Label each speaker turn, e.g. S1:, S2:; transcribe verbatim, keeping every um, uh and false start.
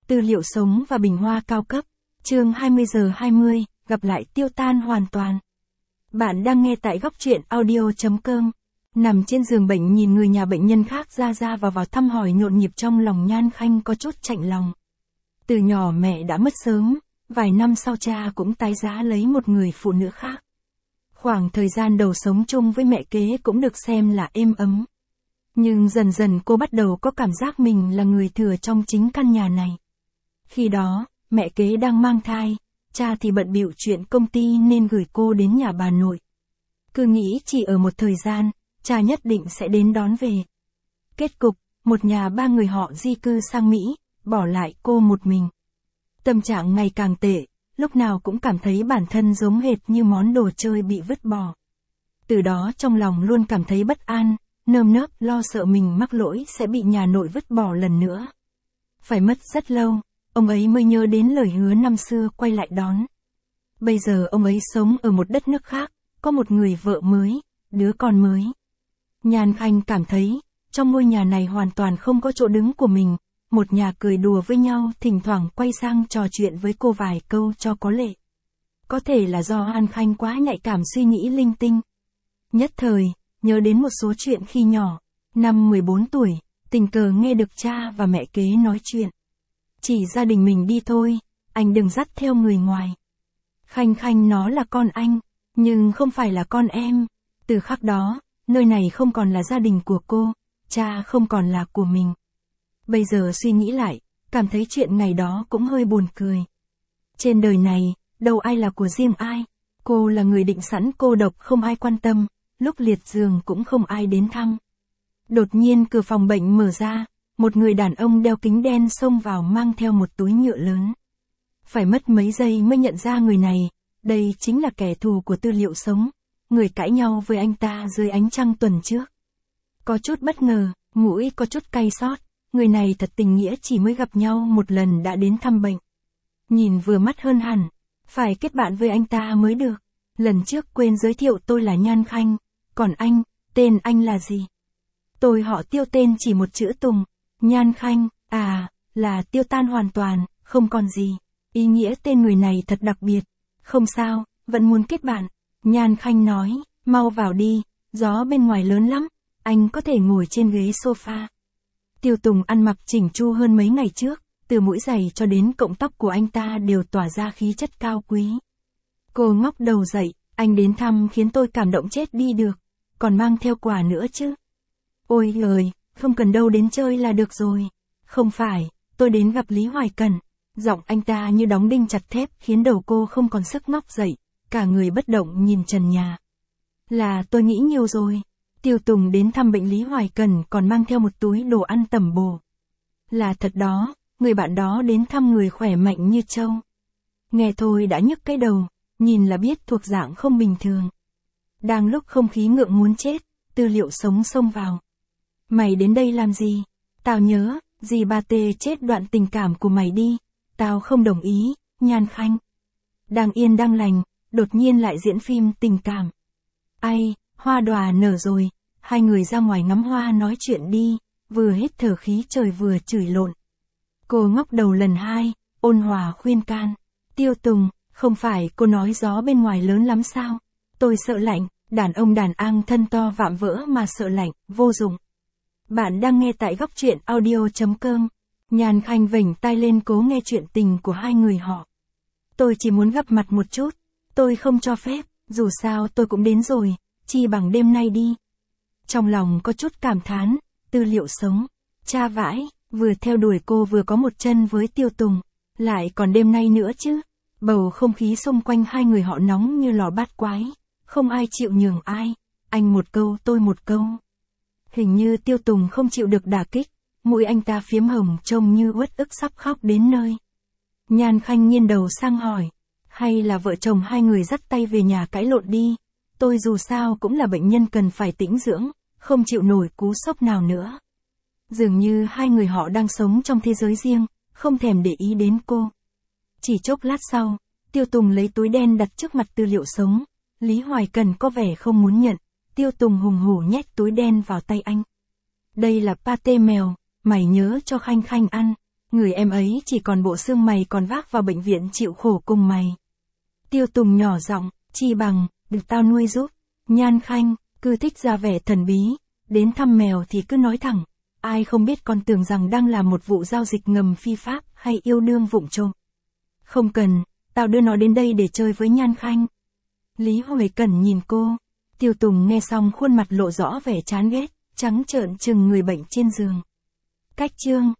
S1: Tư liệu sống và bình hoa cao cấp. Chương hai mươi giờ hai mươi, gặp lại tiêu tan hoàn toàn. Bạn đang nghe tại góc truyện audio chấm com. Nằm trên giường bệnh nhìn người nhà bệnh nhân khác ra ra vào vào thăm hỏi nhộn nhịp trong lòng Nhan Khanh có chút chạnh lòng. Từ nhỏ mẹ đã mất sớm, vài năm sau cha cũng tái giá lấy một người phụ nữ khác. Khoảng thời gian đầu sống chung với mẹ kế cũng được xem là êm ấm. Nhưng dần dần cô bắt đầu có cảm giác mình là người thừa trong chính căn nhà này. Khi đó, mẹ kế đang mang thai, cha thì bận bịu chuyện công ty nên gửi cô đến nhà bà nội. Cứ nghĩ chỉ ở một thời gian, cha nhất định sẽ đến đón về. Kết cục, một nhà ba người họ di cư sang Mỹ, bỏ lại cô một mình. Tâm trạng ngày càng tệ, lúc nào cũng cảm thấy bản thân giống hệt như món đồ chơi bị vứt bỏ. Từ đó trong lòng luôn cảm thấy bất an, nơm nớp lo sợ mình mắc lỗi sẽ bị nhà nội vứt bỏ lần nữa. Phải mất rất lâu, ông ấy mới nhớ đến lời hứa năm xưa quay lại đón. Bây giờ ông ấy sống ở một đất nước khác, có một người vợ mới, đứa con mới. Nhan Khanh cảm thấy, trong ngôi nhà này hoàn toàn không có chỗ đứng của mình, một nhà cười đùa với nhau thỉnh thoảng quay sang trò chuyện với cô vài câu cho có lệ. Có thể là do Nhan Khanh quá nhạy cảm suy nghĩ linh tinh. Nhất thời, nhớ đến một số chuyện khi nhỏ, năm mười bốn tuổi, tình cờ nghe được cha và mẹ kế nói chuyện. Chỉ gia đình mình đi thôi, anh đừng dắt theo người ngoài. Khanh Khanh nó là con anh, nhưng không phải là con em. Từ khắc đó, nơi này không còn là gia đình của cô, cha không còn là của mình. Bây giờ suy nghĩ lại, cảm thấy chuyện ngày đó cũng hơi buồn cười. Trên đời này, đâu ai là của riêng ai. Cô là người định sẵn cô độc không ai quan tâm, lúc liệt giường cũng không ai đến thăm. Đột nhiên cửa phòng bệnh mở ra, một người đàn ông đeo kính đen xông vào mang theo một túi nhựa lớn. Phải mất mấy giây mới nhận ra người này, đây chính là kẻ thù của tư liệu sống, người cãi nhau với anh ta dưới ánh trăng tuần trước. Có chút bất ngờ, mũi có chút cay xót, người này thật tình nghĩa chỉ mới gặp nhau một lần đã đến thăm bệnh. Nhìn vừa mắt hơn hẳn, phải kết bạn với anh ta mới được. Lần trước quên giới thiệu tôi là Nhan Khanh, còn anh, tên anh là gì? Tôi họ Tiêu, tên chỉ một chữ Tùng. Nhan Khanh, à, là tiêu tan hoàn toàn, không còn gì. Ý nghĩa tên người này thật đặc biệt. Không sao, vẫn muốn kết bạn. Nhan Khanh nói, mau vào đi, gió bên ngoài lớn lắm, anh có thể ngồi trên ghế sofa. Tiêu Tùng ăn mặc chỉnh chu hơn mấy ngày trước, từ mũi giày cho đến cọng tóc của anh ta đều tỏa ra khí chất cao quý. Cô ngóc đầu dậy, anh đến thăm khiến tôi cảm động chết đi được, còn mang theo quà nữa chứ. Ôi giời, không cần đâu, đến chơi là được rồi. Không phải, tôi đến gặp Lý Hoài Cẩn. Giọng anh ta như đóng đinh chặt thép khiến đầu cô không còn sức ngóc dậy, cả người bất động nhìn trần nhà. Là tôi nghĩ nhiều rồi. Tiêu Tùng đến thăm bệnh Lý Hoài Cẩn còn mang theo một túi đồ ăn tẩm bổ. Là thật đó, người bạn đó đến thăm người khỏe mạnh như trâu. Nghe thôi đã nhức cái đầu, nhìn là biết thuộc dạng không bình thường. Đang lúc không khí ngượng muốn chết, tư liệu sống xông vào. Mày đến đây làm gì? Tao nhớ, dì ba tê chết đoạn tình cảm của mày đi. Tao không đồng ý, Nhan Khanh. Đang yên đang lành, đột nhiên lại diễn phim tình cảm. Ai, hoa đòa nở rồi, hai người ra ngoài ngắm hoa nói chuyện đi, vừa hít thở khí trời vừa chửi lộn. Cô ngóc đầu lần hai, ôn hòa khuyên can. Tiêu Tùng, không phải cô nói gió bên ngoài lớn lắm sao? Tôi sợ lạnh, đàn ông đàn ang thân to vạm vỡ mà sợ lạnh, vô dụng. Bạn đang nghe tại góc truyện audio chấm com. Nhan Khanh vểnh tai lên cố nghe chuyện tình của hai người họ. Tôi chỉ muốn gặp mặt một chút, tôi không cho phép, dù sao tôi cũng đến rồi, chi bằng đêm nay đi. Trong lòng có chút cảm thán, tư liệu sống, cha vãi, vừa theo đuổi cô vừa có một chân với Tiêu Tùng, lại còn đêm nay nữa chứ. Bầu không khí xung quanh hai người họ nóng như lò bát quái, không ai chịu nhường ai, anh một câu tôi một câu. Hình như Tiêu Tùng không chịu được đả kích, mũi anh ta phiếm hồng trông như uất ức sắp khóc đến nơi. Nhan Khanh nghiêng đầu sang hỏi, hay là vợ chồng hai người dắt tay về nhà cãi lộn đi, tôi dù sao cũng là bệnh nhân cần phải tĩnh dưỡng, không chịu nổi cú sốc nào nữa. Dường như hai người họ đang sống trong thế giới riêng, không thèm để ý đến cô. Chỉ chốc lát sau, Tiêu Tùng lấy túi đen đặt trước mặt tư liệu sống, Lý Hoài Cẩn có vẻ không muốn nhận, Tiêu Tùng hùng hổ nhét túi đen vào tay anh. Đây là pate mèo, mày nhớ cho Khanh Khanh ăn. Người em ấy chỉ còn bộ xương mày còn vác vào bệnh viện chịu khổ cùng mày. Tiêu Tùng nhỏ giọng, chi bằng, được tao nuôi giúp. Nhan Khanh, cứ thích ra vẻ thần bí, đến thăm mèo thì cứ nói thẳng. Ai không biết con tưởng rằng đang làm một vụ giao dịch ngầm phi pháp hay yêu đương vụng trộm. Không cần, tao đưa nó đến đây để chơi với Nhan Khanh. Lý Huệ Cẩn nhìn cô. Tiêu Tùng nghe xong khuôn mặt lộ rõ vẻ chán ghét, trắng trợn chừng người bệnh trên giường. Cách chương